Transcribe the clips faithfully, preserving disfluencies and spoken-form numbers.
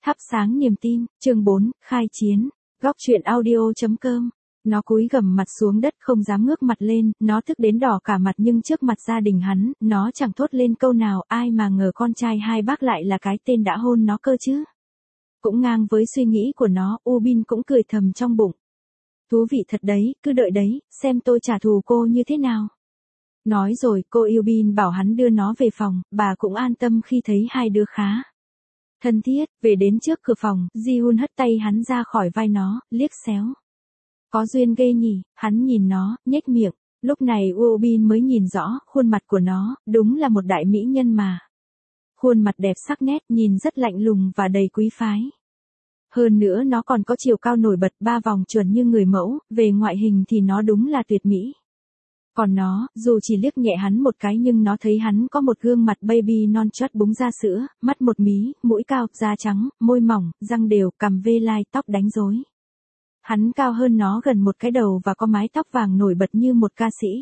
Thắp sáng niềm tin, chương bốn, khai chiến, góc truyện audio chấm com. Nó cúi gằm mặt xuống đất không dám ngước mặt lên, nó tức đến đỏ cả mặt nhưng trước mặt gia đình hắn, nó chẳng thốt lên câu nào, ai mà ngờ con trai hai bác lại là cái tên đã hôn nó cơ chứ. Cũng ngang với suy nghĩ của nó, Ubin cũng cười thầm trong bụng. Thú vị thật đấy, cứ đợi đấy, xem tôi trả thù cô như thế nào. Nói rồi, cô Ubin bảo hắn đưa nó về phòng, bà cũng an tâm khi thấy hai đứa khá thân thiết. Về đến trước cửa phòng, Ji-hun hất tay hắn ra khỏi vai nó, liếc xéo. Có duyên ghê nhỉ, hắn nhìn nó, nhếch miệng. Lúc này Ubin mới nhìn rõ, khuôn mặt của nó, đúng là một đại mỹ nhân mà. Khuôn mặt đẹp sắc nét, nhìn rất lạnh lùng và đầy quý phái. Hơn nữa nó còn có chiều cao nổi bật, ba vòng chuẩn như người mẫu, về ngoại hình thì nó đúng là tuyệt mỹ. Còn nó, dù chỉ liếc nhẹ hắn một cái nhưng nó thấy hắn có một gương mặt baby non chót búng ra sữa, mắt một mí, mũi cao, da trắng, môi mỏng, răng đều, cằm vê lai, tóc đánh rối. Hắn cao hơn nó gần một cái đầu và có mái tóc vàng nổi bật như một ca sĩ.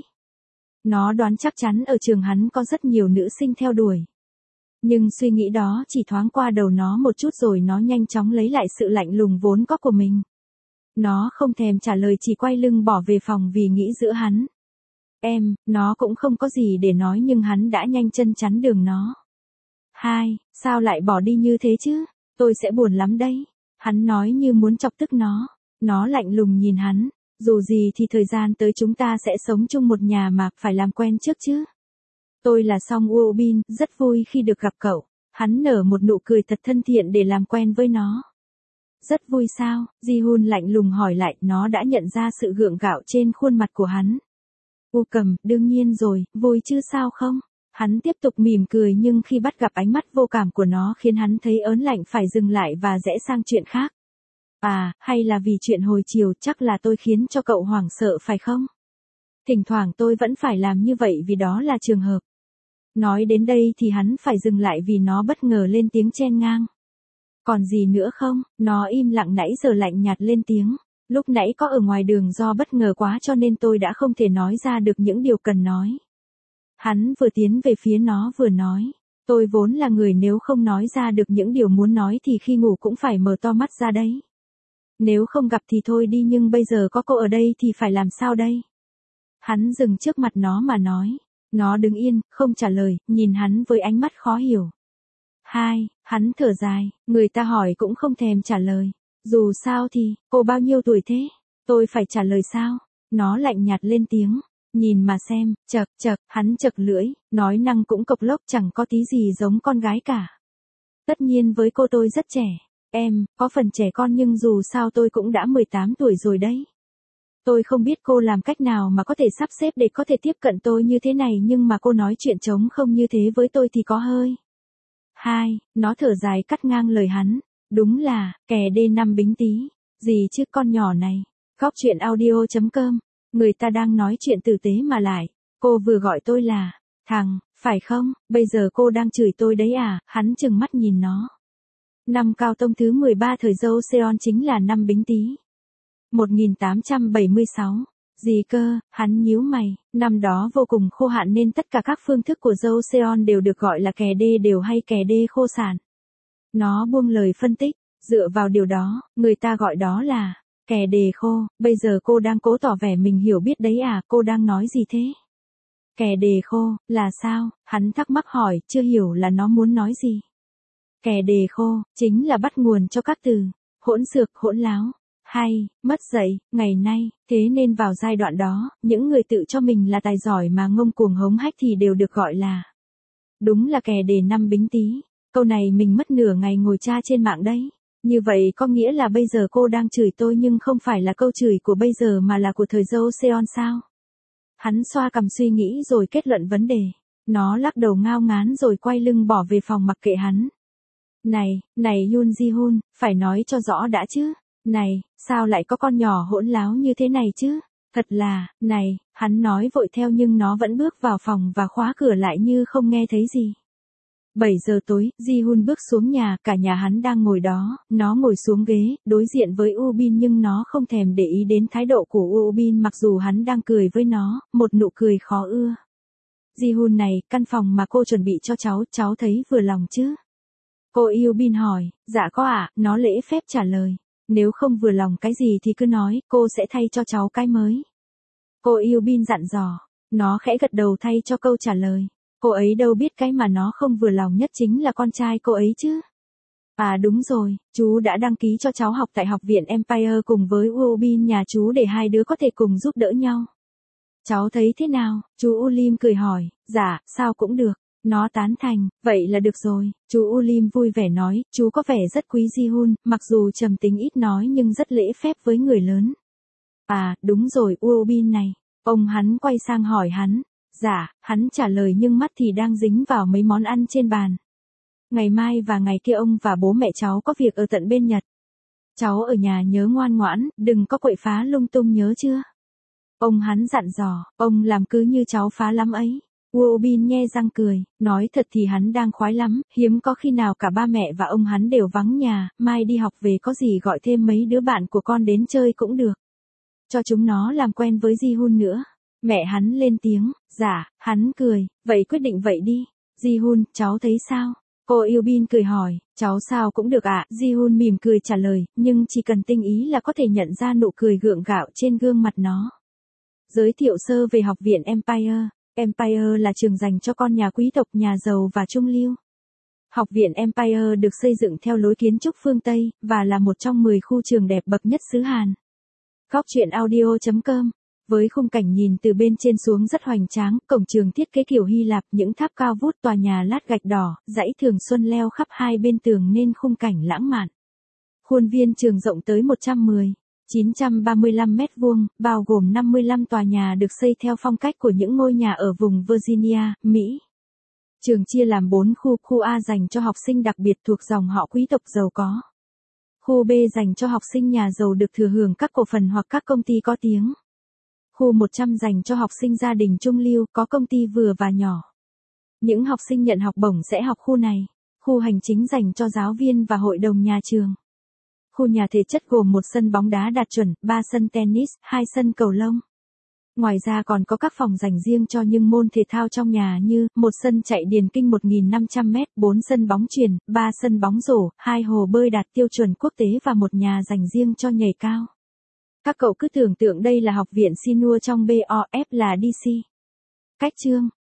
Nó đoán chắc chắn ở trường hắn có rất nhiều nữ sinh theo đuổi. Nhưng suy nghĩ đó chỉ thoáng qua đầu nó một chút rồi nó nhanh chóng lấy lại sự lạnh lùng vốn có của mình. Nó không thèm trả lời, chỉ quay lưng bỏ về phòng vì nghĩ giữa hắn. Em, nó cũng không có gì để nói nhưng hắn đã nhanh chân chắn đường nó. Hai, sao lại bỏ đi như thế chứ? Tôi sẽ buồn lắm đấy. Hắn nói như muốn chọc tức nó. Nó lạnh lùng nhìn hắn. Dù gì thì thời gian tới chúng ta sẽ sống chung một nhà mà, phải làm quen trước chứ. Tôi là Song Woo-bin, rất vui khi được gặp cậu. Hắn nở một nụ cười thật thân thiện để làm quen với nó. Rất vui sao? Ji-hun lạnh lùng hỏi lại, nó đã nhận ra sự gượng gạo trên khuôn mặt của hắn. U cầm, đương nhiên rồi, vui chứ sao không? Hắn tiếp tục mỉm cười nhưng khi bắt gặp ánh mắt vô cảm của nó khiến hắn thấy ớn lạnh, phải dừng lại và rẽ sang chuyện khác. À, hay là vì chuyện hồi chiều, chắc là tôi khiến cho cậu hoảng sợ phải không? Thỉnh thoảng tôi vẫn phải làm như vậy vì đó là trường hợp. Nói đến đây thì hắn phải dừng lại vì nó bất ngờ lên tiếng chen ngang. Còn gì nữa không? Nó im lặng nãy giờ lạnh nhạt lên tiếng. Lúc nãy có ở ngoài đường do bất ngờ quá cho nên tôi đã không thể nói ra được những điều cần nói. Hắn vừa tiến về phía nó vừa nói. Tôi vốn là người nếu không nói ra được những điều muốn nói thì khi ngủ cũng phải mở to mắt ra đấy. Nếu không gặp thì thôi đi nhưng bây giờ có cô ở đây thì phải làm sao đây? Hắn dừng trước mặt nó mà nói. Nó đứng yên, không trả lời, nhìn hắn với ánh mắt khó hiểu. Hai, hắn thở dài, người ta hỏi cũng không thèm trả lời. Dù sao thì, cô bao nhiêu tuổi thế? Tôi phải trả lời sao? Nó lạnh nhạt lên tiếng. Nhìn mà xem, chậc chậc, hắn chậc lưỡi, nói năng cũng cộc lốc, chẳng có tí gì giống con gái cả. Tất nhiên với cô tôi rất trẻ. Em, có phần trẻ con nhưng dù sao tôi cũng đã mười tám tuổi rồi đấy. Tôi không biết cô làm cách nào mà có thể sắp xếp để có thể tiếp cận tôi như thế này nhưng mà cô nói chuyện trống không như thế với tôi thì có hơi. Hai, nó thở dài cắt ngang lời hắn. Đúng là, kẻ đê năm bính tí. Gì chứ con nhỏ này. Góc truyện audio chấm com. Người ta đang nói chuyện tử tế mà lại. Cô vừa gọi tôi là, thằng, phải không? Bây giờ cô đang chửi tôi đấy à? Hắn trừng mắt nhìn nó. Năm Cao Tông thứ mười ba thời Joseon chính là năm Bính Tý. một nghìn tám trăm bảy mươi sáu. Gì cơ? Hắn nhíu mày. Năm đó vô cùng khô hạn nên tất cả các phương thức của Joseon đều được gọi là kè đê đều hay kè đê khô sản. Nó buông lời phân tích. Dựa vào điều đó, người ta gọi đó là kè đê khô. Bây giờ cô đang cố tỏ vẻ mình hiểu biết đấy à? Cô đang nói gì thế? Kè đê khô, là sao? Hắn thắc mắc hỏi, chưa hiểu là nó muốn nói gì. Kè đê khô, chính là bắt nguồn cho các từ hỗn xược, hỗn láo, hay, mất dạy, ngày nay. Thế nên vào giai đoạn đó, những người tự cho mình là tài giỏi mà ngông cuồng hống hách thì đều được gọi là. Đúng là kè đê năm Bính Tý. Câu này mình mất nửa ngày ngồi tra trên mạng đấy. Như vậy có nghĩa là bây giờ cô đang chửi tôi nhưng không phải là câu chửi của bây giờ mà là của thời Joseon sao? Hắn xoa cằm suy nghĩ rồi kết luận vấn đề. Nó lắc đầu ngao ngán rồi quay lưng bỏ về phòng mặc kệ hắn. Này, này Yoon Ji-hun, phải nói cho rõ đã chứ. Này, sao lại có con nhỏ hỗn láo như thế này chứ? Thật là, này, hắn nói vội theo nhưng nó vẫn bước vào phòng và khóa cửa lại như không nghe thấy gì. bảy giờ tối, Ji-hun bước xuống nhà, cả nhà hắn đang ngồi đó, nó ngồi xuống ghế, đối diện với Ubin nhưng nó không thèm để ý đến thái độ của Ubin mặc dù hắn đang cười với nó, một nụ cười khó ưa. Ji-hun này, căn phòng mà cô chuẩn bị cho cháu, cháu thấy vừa lòng chứ? Cô Yêu Bin hỏi, dạ có ạ, nó lễ phép trả lời. Nếu không vừa lòng cái gì thì cứ nói, cô sẽ thay cho cháu cái mới. Cô Yêu Bin dặn dò, nó khẽ gật đầu thay cho câu trả lời. Cô ấy đâu biết cái mà nó không vừa lòng nhất chính là con trai cô ấy chứ. À đúng rồi, chú đã đăng ký cho cháu học tại học viện Empire cùng với Ubin nhà chú để hai đứa có thể cùng giúp đỡ nhau. Cháu thấy thế nào? Chú Ulim cười hỏi, dạ, sao cũng được. Nó tán thành, vậy là được rồi. Chú Ulim vui vẻ nói, chú có vẻ rất quý Ji-hun, mặc dù trầm tính ít nói nhưng rất lễ phép với người lớn. À, đúng rồi Ubin này. Ông hắn quay sang hỏi hắn. Dạ, hắn trả lời nhưng mắt thì đang dính vào mấy món ăn trên bàn. Ngày mai và ngày kia ông và bố mẹ cháu có việc ở tận bên Nhật. Cháu ở nhà nhớ ngoan ngoãn, đừng có quậy phá lung tung nhớ chưa? Ông hắn dặn dò, ông làm cứ như cháu phá lắm ấy. Ubin nhe răng cười, nói thật thì hắn đang khoái lắm, hiếm có khi nào cả ba mẹ và ông hắn đều vắng nhà, mai đi học về có gì gọi thêm mấy đứa bạn của con đến chơi cũng được. Cho chúng nó làm quen với Ji-hun nữa. Mẹ hắn lên tiếng, dạ, hắn cười, vậy quyết định vậy đi. Ji-hun, cháu thấy sao? Cô Yubin cười hỏi, cháu sao cũng được ạ. À? Ji-hun mỉm cười trả lời, nhưng chỉ cần tinh ý là có thể nhận ra nụ cười gượng gạo trên gương mặt nó. Giới thiệu sơ về học viện Empire. Empire là trường dành cho con nhà quý tộc, nhà giàu và trung lưu. Học viện Empire được xây dựng theo lối kiến trúc phương Tây, và là một trong mười khu trường đẹp bậc nhất xứ Hàn. Góc truyện audio chấm com. Với khung cảnh nhìn từ bên trên xuống rất hoành tráng, cổng trường thiết kế kiểu Hy Lạp, những tháp cao vút, tòa nhà lát gạch đỏ, dãy thường xuân leo khắp hai bên tường nên khung cảnh lãng mạn. Khuôn viên trường rộng tới một trăm mười nghìn chín trăm ba mươi lăm mét vuông, bao gồm năm mươi lăm tòa nhà được xây theo phong cách của những ngôi nhà ở vùng Virginia, Mỹ. Trường chia làm bốn khu, khu A dành cho học sinh đặc biệt thuộc dòng họ quý tộc giàu có. Khu B dành cho học sinh nhà giàu được thừa hưởng các cổ phần hoặc các công ty có tiếng. Khu một trăm dành cho học sinh gia đình trung lưu, có công ty vừa và nhỏ. Những học sinh nhận học bổng sẽ học khu này. Khu hành chính dành cho giáo viên và hội đồng nhà trường. Khu nhà thể chất gồm một sân bóng đá đạt chuẩn, ba sân tennis, hai sân cầu lông. Ngoài ra còn có các phòng dành riêng cho những môn thể thao trong nhà như, một sân chạy điền kinh một nghìn năm trăm mét, bốn sân bóng chuyền, ba sân bóng rổ, hai hồ bơi đạt tiêu chuẩn quốc tế và một nhà dành riêng cho nhảy cao. Các cậu cứ tưởng tượng đây là học viện Sinua trong bê o ép là đê xê. Cách chương